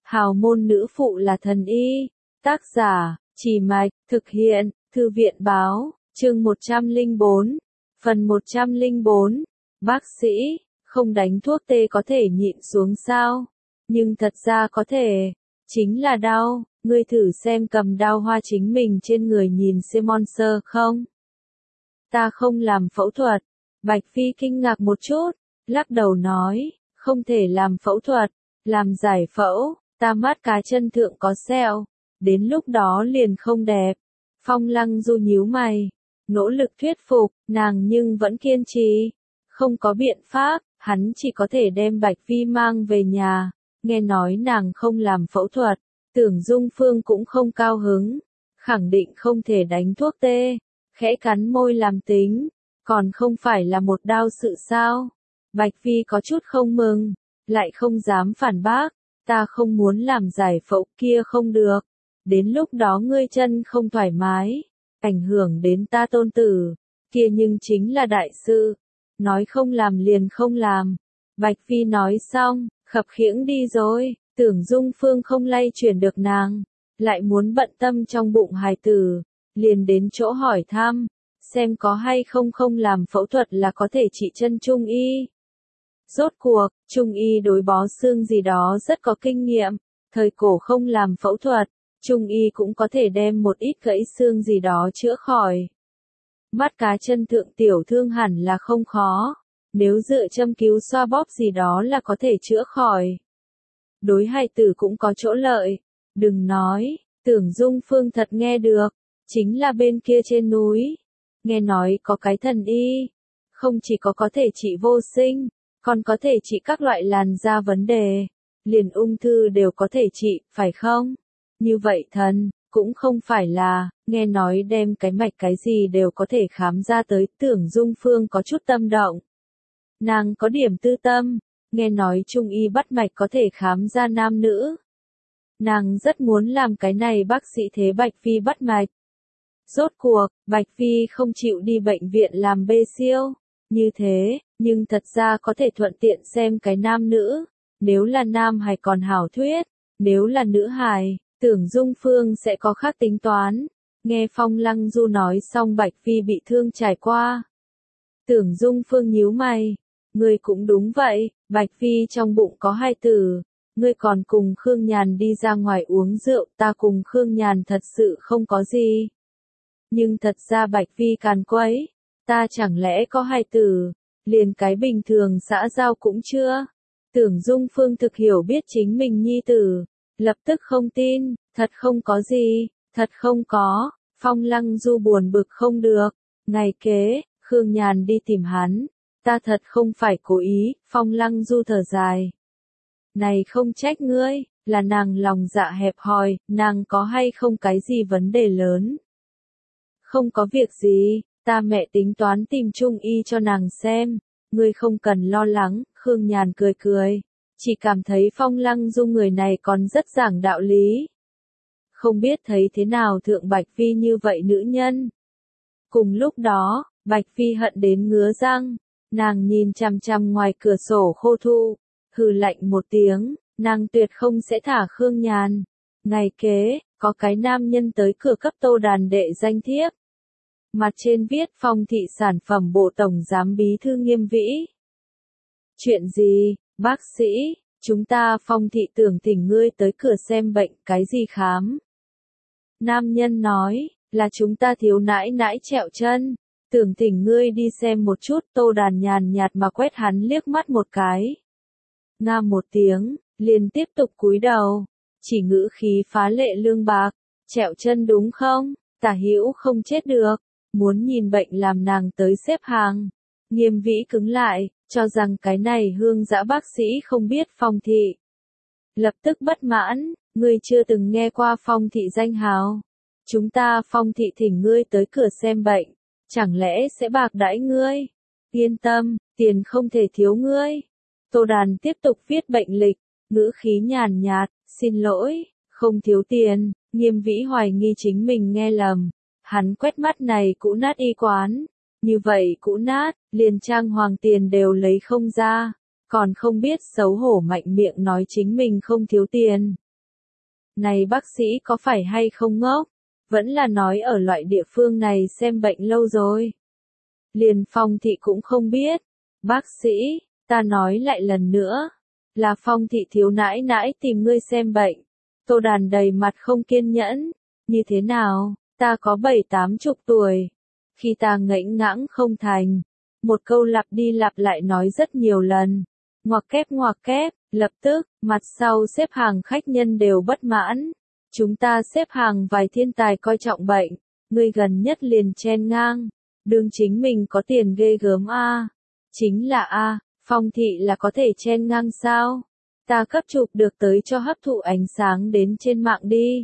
Hào môn nữ phụ là thần y. Tác giả, Trì Mạch, thực hiện, Thư viện báo, chương 104, phần 104. Bác sĩ, không đánh thuốc tê có thể nhịn xuống sao? Nhưng thật ra có thể. Chính là đau, ngươi thử xem cầm đao hoa chính mình trên người nhìn xem monster không? Ta không làm phẫu thuật. Bạch Phi kinh ngạc một chút, lắc đầu nói, không thể làm phẫu thuật, làm giải phẫu, ta mắt cá chân thượng có sẹo, đến lúc đó liền không đẹp. Phong Lăng Du nhíu mày, nỗ lực thuyết phục, nàng nhưng vẫn kiên trì. Không có biện pháp, hắn chỉ có thể đem Bạch Phi mang về nhà, nghe nói nàng không làm phẫu thuật, Tưởng Dung Phương cũng không cao hứng, khẳng định không thể đánh thuốc tê, khẽ cắn môi làm tính, còn không phải là một đao sự sao? Bạch Phi có chút không mừng, lại không dám phản bác, ta không muốn làm giải phẫu kia không được, đến lúc đó ngươi chân không thoải mái, ảnh hưởng đến ta tôn tử, kia nhưng chính là đại sự, nói không làm liền không làm. Bạch Phi nói xong, khập khiễng đi rồi, Tưởng Dung Phương không lay chuyển được nàng, lại muốn bận tâm trong bụng hài tử, liền đến chỗ hỏi thăm, xem có hay không làm phẫu thuật là có thể trị chân trung y. Rốt cuộc, trung y đối bó xương gì đó rất có kinh nghiệm, thời cổ không làm phẫu thuật, trung y cũng có thể đem một ít gãy xương gì đó chữa khỏi. Mắt cá chân thượng tiểu thương hẳn là không khó, nếu dựa châm cứu xoa bóp gì đó là có thể chữa khỏi. Đối hài tử cũng có chỗ lợi, đừng nói, Tưởng Dung Phương thật nghe được, chính là bên kia trên núi, nghe nói có cái thần y, không chỉ có thể trị vô sinh, còn có thể trị các loại làn da vấn đề, liền ung thư đều có thể trị, phải không? Như vậy thần, cũng không phải là, nghe nói đem cái mạch cái gì đều có thể khám ra tới, Tưởng Dung Phương có chút tâm động. Nàng có điểm tư tâm, nghe nói trung y bắt mạch có thể khám ra nam nữ. Nàng rất muốn làm cái này bác sĩ thế Bạch Phi bắt mạch. Rốt cuộc, Bạch Phi không chịu đi bệnh viện làm bê siêu, như thế, nhưng thật ra có thể thuận tiện xem cái nam nữ, nếu là nam hài còn hảo thuyết, nếu là nữ hài, Tưởng Dung Phương sẽ có khác tính toán. Nghe Phong Lăng Du nói xong Bạch Phi bị thương trải qua. Tưởng Dung Phương nhíu mày, ngươi cũng đúng vậy, Bạch Phi trong bụng có hai tử, ngươi còn cùng Khương Nhàn đi ra ngoài uống rượu, ta cùng Khương Nhàn thật sự không có gì. Nhưng thật ra Bạch Phi càn quấy, ta chẳng lẽ có hai tử, liền cái bình thường xã giao cũng chưa. Tưởng Dung Phương thực hiểu biết chính mình nhi tử, lập tức không tin, thật không có gì, thật không có. Phong Lăng Du buồn bực không được, ngày kế, Khương Nhàn đi tìm hắn, ta thật không phải cố ý. Phong Lăng Du thở dài, này không trách ngươi, là nàng lòng dạ hẹp hòi, nàng có hay không cái gì vấn đề lớn. Không có việc gì, ta mẹ tính toán tìm trung y cho nàng xem, ngươi không cần lo lắng. Khương Nhàn cười cười, chỉ cảm thấy Phong Lăng Du người này còn rất giảng đạo lý. Không biết thấy thế nào thượng Bạch Phi như vậy nữ nhân. Cùng lúc đó, Bạch Phi hận đến ngứa răng, nàng nhìn chằm chằm ngoài cửa sổ khô thu, hừ lạnh một tiếng, nàng tuyệt không sẽ thả Khương Nhàn. Ngày kế, có cái nam nhân tới cửa cấp Tô Đàn đệ danh thiếp. Mặt trên viết Phong thị sản phẩm bộ tổng giám bí thư Nghiêm Vĩ. Chuyện gì, bác sĩ, chúng ta Phong thị tưởng thỉnh ngươi tới cửa xem bệnh, cái gì khám? Nam nhân nói, là chúng ta thiếu nãi nãi trẹo chân, tưởng thỉnh ngươi đi xem một chút. Tô Đàn nhàn nhạt mà quét hắn liếc mắt một cái. Nga một tiếng, liền tiếp tục cúi đầu, chỉ ngữ khí phá lệ lương bạc, trẹo chân đúng không? Tả Hữu không chết được, muốn nhìn bệnh làm nàng tới xếp hàng. Nghiêm Vĩ cứng lại, cho rằng cái này hương dã bác sĩ không biết Phong thị. Lập tức bất mãn, ngươi chưa từng nghe qua Phong thị danh hào. Chúng ta Phong thị thỉnh ngươi tới cửa xem bệnh, chẳng lẽ sẽ bạc đãi ngươi? Yên tâm, tiền không thể thiếu ngươi. Tô Đàn tiếp tục viết bệnh lịch, ngữ khí nhàn nhạt, xin lỗi, không thiếu tiền. Nghiêm Vĩ hoài nghi chính mình nghe lầm, hắn quét mắt này cũ nát y quán, như vậy cũ nát, liền trang hoàng tiền đều lấy không ra, còn không biết xấu hổ mạnh miệng nói chính mình không thiếu tiền. Này bác sĩ có phải hay không ngốc? Vẫn là nói ở loại địa phương này xem bệnh lâu rồi. Liền Phong thị cũng không biết. Bác sĩ, ta nói lại lần nữa. Là Phong thị thiếu nãi nãi tìm ngươi xem bệnh. Tô Đàn đầy mặt không kiên nhẫn. Như thế nào, ta có 7-80 tuổi. Khi ta ngẫnh ngãng không thành. Một câu lặp đi lặp lại nói rất nhiều lần. Ngoặc kép, lập tức, mặt sau xếp hàng khách nhân đều bất mãn. Chúng ta xếp hàng vài thiên tài coi trọng bệnh. Ngươi gần nhất liền chen ngang. Đương chính mình có tiền ghê gớm a. Chính là a, Phong thị là có thể chen ngang sao? Ta cấp chụp được tới cho hấp thụ ánh sáng đến trên mạng đi.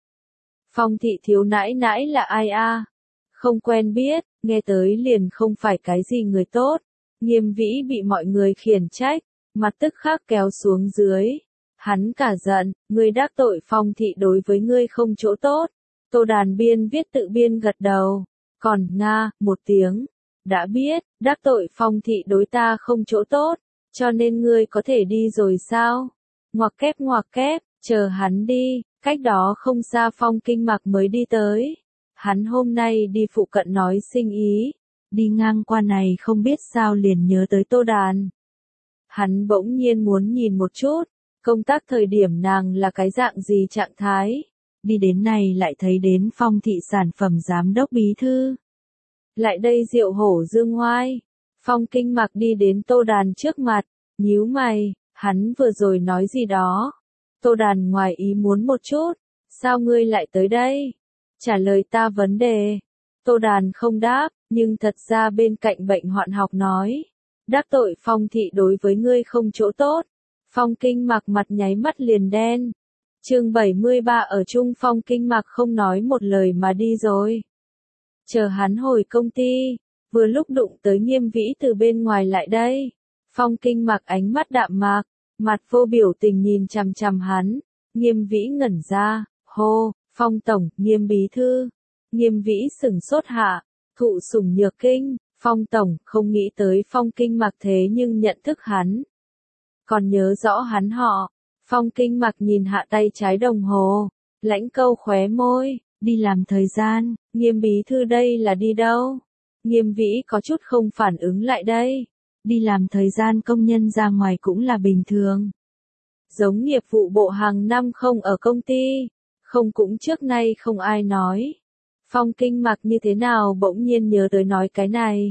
Phong thị thiếu nãi nãi là ai a? Không quen biết, nghe tới liền không phải cái gì người tốt. Nghiêm Vĩ bị mọi người khiển trách, mặt tức khắc kéo xuống dưới. Hắn cả giận, ngươi đắc tội Phong thị đối với ngươi không chỗ tốt. Tô Đàn biên viết tự biên gật đầu. Còn Nga, một tiếng. Đã biết, đắc tội Phong thị đối ta không chỗ tốt, cho nên ngươi có thể đi rồi sao? Ngoặc kép, chờ hắn đi, cách đó không xa Phong Kinh Mặc mới đi tới. Hắn hôm nay đi phụ cận nói sinh ý, đi ngang qua này không biết sao liền nhớ tới Tô Đàn. Hắn bỗng nhiên muốn nhìn một chút, công tác thời điểm nàng là cái dạng gì trạng thái. Đi đến này lại thấy đến Phong thị sản phẩm giám đốc bí thư. Lại đây Diệu Hổ dương ngoai. Phong Kinh Mặc đi đến Tô Đàn trước mặt, nhíu mày, hắn vừa rồi nói gì đó. Tô Đàn ngoài ý muốn một chút, sao ngươi lại tới đây? Trả lời ta vấn đề. Tô Đàn không đáp, nhưng thật ra bên cạnh bệnh hoạn học nói. Đắc tội Phong thị đối với ngươi không chỗ tốt. Phong Kinh Mặc mặt nháy mắt liền đen. Chương 73 ở chung Phong Kinh Mặc không nói một lời mà đi rồi. Chờ hắn hồi công ty, vừa lúc đụng tới Nghiêm Vĩ từ bên ngoài lại đây. Phong Kinh Mặc ánh mắt đạm mạc, mặt vô biểu tình nhìn chằm chằm hắn. Nghiêm Vĩ ngẩn ra, hô, Phong tổng, Nghiêm bí thư. Nghiêm Vĩ sửng sốt hạ, thụ sủng nhược kinh. Phong tổng, không nghĩ tới Phong Kinh Mặc thế nhưng nhận thức hắn. Còn nhớ rõ hắn họ. Phong Kinh Mặc nhìn hạ tay trái đồng hồ, lãnh câu khóe môi, đi làm thời gian. Nghiêm bí thư đây là đi đâu? Nghiêm Vĩ có chút không phản ứng lại đây. Đi làm thời gian công nhân ra ngoài cũng là bình thường. Giống nghiệp vụ bộ hàng năm không ở công ty, không cũng trước nay không ai nói. Phong Kinh Mặc như thế nào bỗng nhiên nhớ tới nói cái này.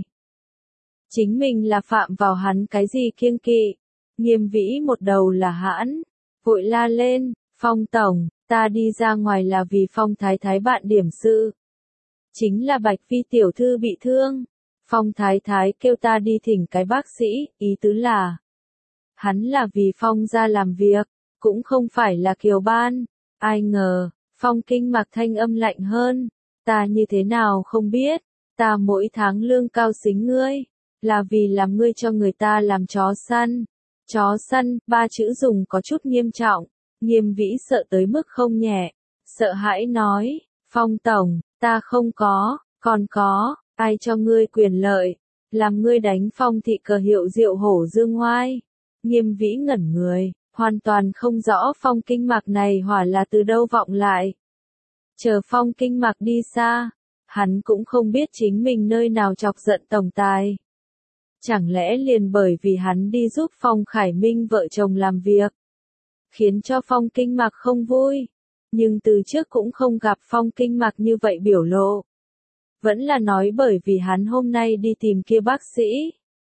Chính mình là phạm vào hắn cái gì kiêng kỵ. Nghiêm Vĩ một đầu là hãn, vội la lên, Phong tổng, ta đi ra ngoài là vì Phong thái thái bạn điểm sự. Chính là Bạch Phi tiểu thư bị thương. Phong thái thái kêu ta đi thỉnh cái bác sĩ, ý tứ là. Hắn là vì Phong ra làm việc, cũng không phải là Kiều Ban. Ai ngờ, Phong Kinh Mặc thanh âm lạnh hơn. Ta như thế nào không biết, ta mỗi tháng lương cao xính ngươi, là vì làm ngươi cho người ta làm chó săn. Chó săn, ba chữ dùng có chút nghiêm trọng. Nghiêm Vĩ sợ tới mức không nhẹ, sợ hãi nói, Phong tổng, ta không có, còn có, ai cho ngươi quyền lợi, làm ngươi đánh Phong thị cờ hiệu Diệu Hổ dương ngoai. Nghiêm Vĩ ngẩn người, hoàn toàn không rõ Phong Kinh Mặc này hỏa là từ đâu vọng lại. Chờ Phong Kinh Mặc đi xa, hắn cũng không biết chính mình nơi nào chọc giận tổng tài. Chẳng lẽ liền bởi vì hắn đi giúp Phong Khải Minh vợ chồng làm việc, khiến cho Phong Kinh Mặc không vui. Nhưng từ trước cũng không gặp Phong Kinh Mặc như vậy biểu lộ. Vẫn là nói bởi vì hắn hôm nay đi tìm kia bác sĩ.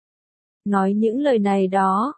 Nói những lời này đó.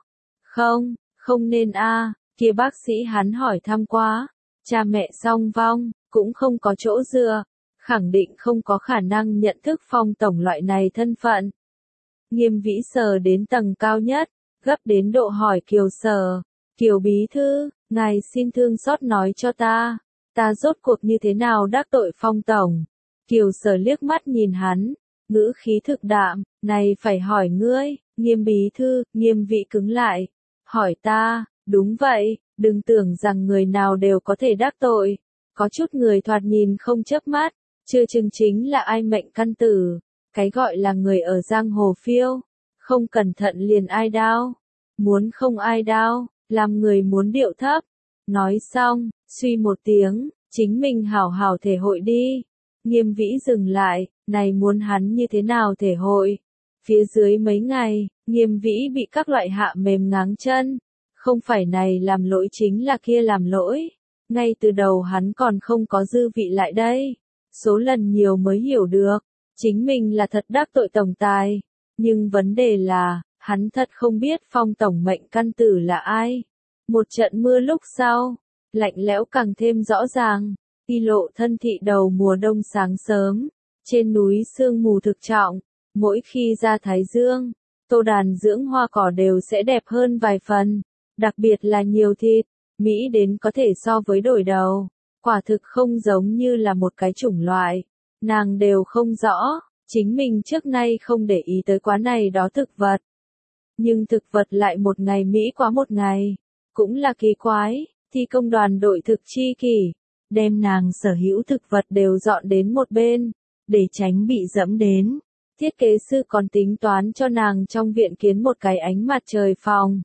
Không nên a, kia bác sĩ hắn hỏi thăm quá. Cha mẹ song vong, cũng không có chỗ dựa. Khẳng định không có khả năng nhận thức Phong tổng loại này thân phận. Nghiêm Vĩ sờ đến tầng cao nhất, gấp đến độ hỏi Kiều Sở. Kiều bí thư, ngài xin thương xót nói cho ta rốt cuộc như thế nào đắc tội Phong tổng. Kiều Sở liếc mắt nhìn hắn, ngữ khí thực đạm, này phải hỏi ngươi. Nghiêm bí thư, Nghiêm Vĩ cứng lại. Hỏi ta, đúng vậy, đừng tưởng rằng người nào đều có thể đắc tội. Có chút người thoạt nhìn không chớp mắt, chưa chừng chính là ai mệnh căn tử. Cái gọi là người ở giang hồ phiêu, không cẩn thận liền ai đao. Muốn không ai đao, làm người muốn điệu thấp. Nói xong, suy một tiếng, chính mình hảo hảo thể hội đi. Nghiêm vĩ dừng lại, này muốn hắn như thế nào thể hội. Phía dưới mấy ngày, Nghiêm vĩ bị các loại hạ mềm ngáng chân. Không phải này làm lỗi chính là kia làm lỗi. Ngay từ đầu hắn còn không có dư vị lại đây. Số lần nhiều mới hiểu được. Chính mình là thật đắc tội tổng tài. Nhưng vấn đề là, hắn thật không biết Phong tổng mệnh căn tử là ai. Một trận mưa lúc sau, lạnh lẽo càng thêm rõ ràng. Y lộ thân thị đầu mùa đông sáng sớm. Trên núi sương mù thực trọng. Mỗi khi ra thái dương, Tô Đàn dưỡng hoa cỏ đều sẽ đẹp hơn vài phần. Đặc biệt là nhiều thịt, Mỹ đến có thể so với đổi đầu. Quả thực không giống như là một cái chủng loại. Nàng đều không rõ, chính mình trước nay không để ý tới quá này đó thực vật. Nhưng thực vật lại một ngày Mỹ quá một ngày. Cũng là kỳ quái, thi công đoàn đội thực chi kỷ. Đem nàng sở hữu thực vật đều dọn đến một bên, để tránh bị dẫm đến. Thiết kế sư còn tính toán cho nàng trong viện kiến một cái ánh mặt trời phòng.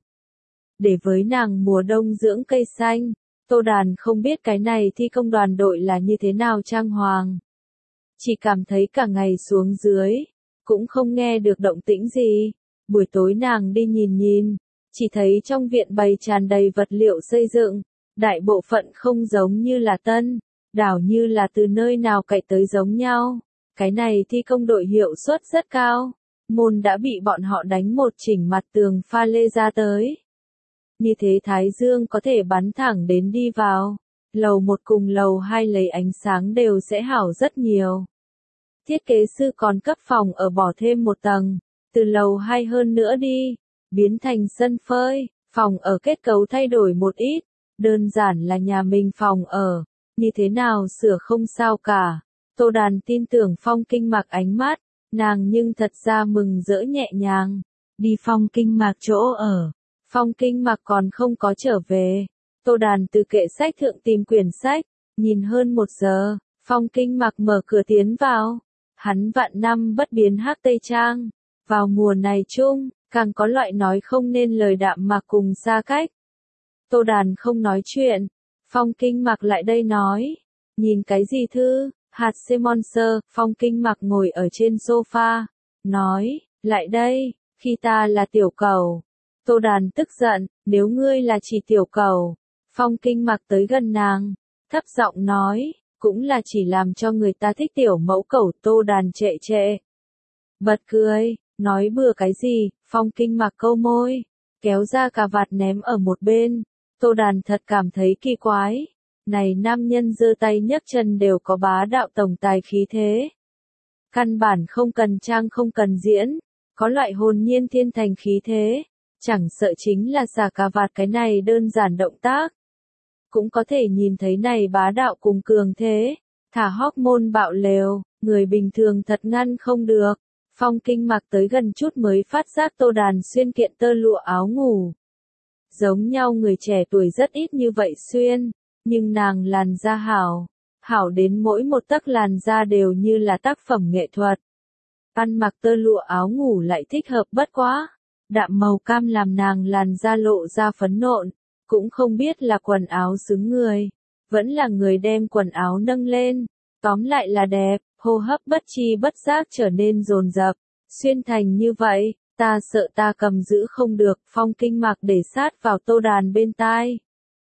Để với nàng mùa đông dưỡng cây xanh, Tô Đàn không biết cái này thi công đoàn đội là như thế nào trang hoàng. Chỉ cảm thấy cả ngày xuống dưới, cũng không nghe được động tĩnh gì. Buổi tối nàng đi nhìn nhìn, chỉ thấy trong viện bày tràn đầy vật liệu xây dựng, đại bộ phận không giống như là tân, đảo như là từ nơi nào cậy tới giống nhau. Cái này thi công đội hiệu suất rất cao, môn đã bị bọn họ đánh một chỉnh mặt tường pha lê ra tới. Như thế Thái Dương có thể bắn thẳng đến đi vào, lầu 1 cùng lầu 2 lấy ánh sáng đều sẽ hảo rất nhiều. Thiết kế sư còn cấp phòng ở bỏ thêm một tầng, từ lầu 2 hơn nữa đi, biến thành sân phơi, phòng ở kết cấu thay đổi một ít, đơn giản là nhà mình phòng ở, như thế nào sửa không sao cả. Tô Đàn tin tưởng Phong Kinh Mạc ánh mắt, nàng nhưng thật ra mừng rỡ nhẹ nhàng. Đi Phong Kinh Mạc chỗ ở. Phong Kinh Mạc còn không có trở về. Tô Đàn từ kệ sách thượng tìm quyển sách, nhìn hơn 1 giờ, Phong Kinh Mạc mở cửa tiến vào. Hắn vạn năm bất biến hắc tây trang. Vào mùa này chung, càng có loại nói không nên lời đạm mạc cùng xa cách. Tô Đàn không nói chuyện. Phong Kinh Mạc lại đây nói. Nhìn cái gì thư? Hạt Semonser, Phong Kinh Mạc ngồi ở trên sofa, nói, lại đây, khi ta là tiểu cầu. Tô Đàn tức giận, nếu ngươi là chỉ tiểu cầu. Phong Kinh Mạc tới gần nàng, thấp giọng nói, cũng là chỉ làm cho người ta thích tiểu mẫu cầu. Tô Đàn trệ trệ, bật cười, nói bừa cái gì. Phong Kinh Mạc câu môi, kéo ra cà vạt ném ở một bên. Tô Đàn thật cảm thấy kỳ quái. Này nam nhân giơ tay nhấc chân đều có bá đạo tổng tài khí thế. Căn bản không cần trang không cần diễn, có loại hồn nhiên thiên thành khí thế. Chẳng sợ chính là xả cà vạt cái này đơn giản động tác. Cũng có thể nhìn thấy này bá đạo cùng cường thế. Thả hormone bạo lều, người bình thường thật ngăn không được. Phong Kinh Mạc tới gần chút mới phát giác Tô Đàn xuyên kiện tơ lụa áo ngủ. Giống nhau người trẻ tuổi rất ít như vậy xuyên. Nhưng nàng làn da hảo, hảo đến mỗi một tấc làn da đều như là tác phẩm nghệ thuật. Ăn mặc tơ lụa áo ngủ lại thích hợp bất quá. Đạm màu cam làm nàng làn da lộ ra phấn nộn, cũng không biết là quần áo xứng người, vẫn là người đem quần áo nâng lên. Tóm lại là đẹp, hô hấp bất chi bất giác trở nên dồn dập. Xuyên thành như vậy, ta sợ ta cầm giữ không được. Phong Kinh Mạc để sát vào Tô Đàn bên tai.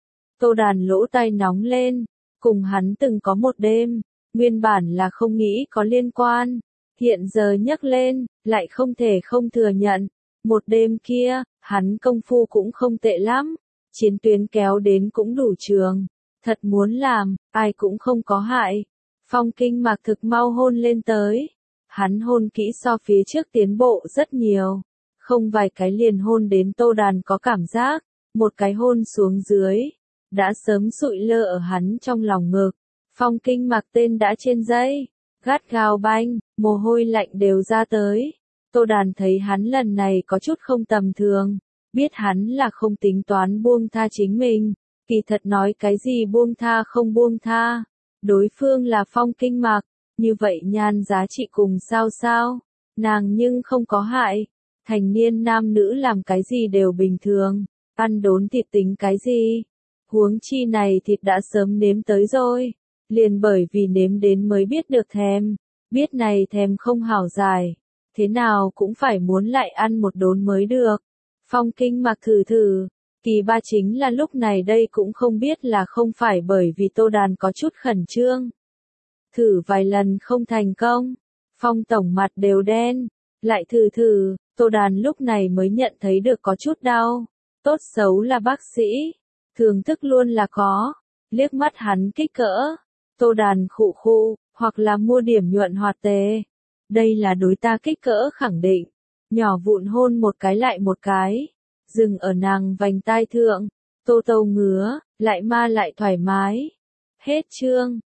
Tô Đàn lỗ tai nóng lên, cùng hắn từng có một đêm, nguyên bản là không nghĩ có liên quan, hiện giờ nhắc lên, lại không thể không thừa nhận. Một đêm kia, hắn công phu cũng không tệ lắm, chiến tuyến kéo đến cũng đủ trường, thật muốn làm, ai cũng không có hại. Phong Kinh Mạc thực mau hôn lên tới, hắn hôn kỹ so phía trước tiến bộ rất nhiều, không vài cái liền hôn đến Tô Đàn có cảm giác, một cái hôn xuống dưới. Đã sớm sụi lơ ở hắn trong lòng ngực. Phong Kinh Mạc tên đã trên dây, gắt gao banh, mồ hôi lạnh đều ra tới. Tô Đàn thấy hắn lần này có chút không tầm thường, biết hắn là không tính toán buông tha chính mình, kỳ thật nói cái gì buông tha không buông tha. Đối phương là Phong Kinh Mạc, như vậy nhan giá trị cùng sao sao, nàng nhưng không có hại. Thành niên nam nữ làm cái gì đều bình thường, ăn đốn thịt tính cái gì. Huống chi này thịt đã sớm nếm tới rồi, liền bởi vì nếm đến mới biết được thèm, biết này thèm không hảo dài, thế nào cũng phải muốn lại ăn một đốn mới được. Phong Kinh Mặc thử thử, kỳ ba chính là lúc này đây cũng không biết là không phải bởi vì Tô Đàn có chút khẩn trương. Thử vài lần không thành công, Phong tổng mặt đều đen, lại thử thử, Tô Đàn lúc này mới nhận thấy được có chút đau, tốt xấu là bác sĩ, thường thức luôn là có, liếc mắt hắn kích cỡ, Tô Đàn khụ khụ, hoặc là mua điểm nhuận hoạt tề, đây là đối ta kích cỡ khẳng định, nhỏ vụn hôn một cái lại một cái, dừng ở nàng vành tai thượng, Tô Tâu ngứa, lại ma lại thoải mái, hết chương.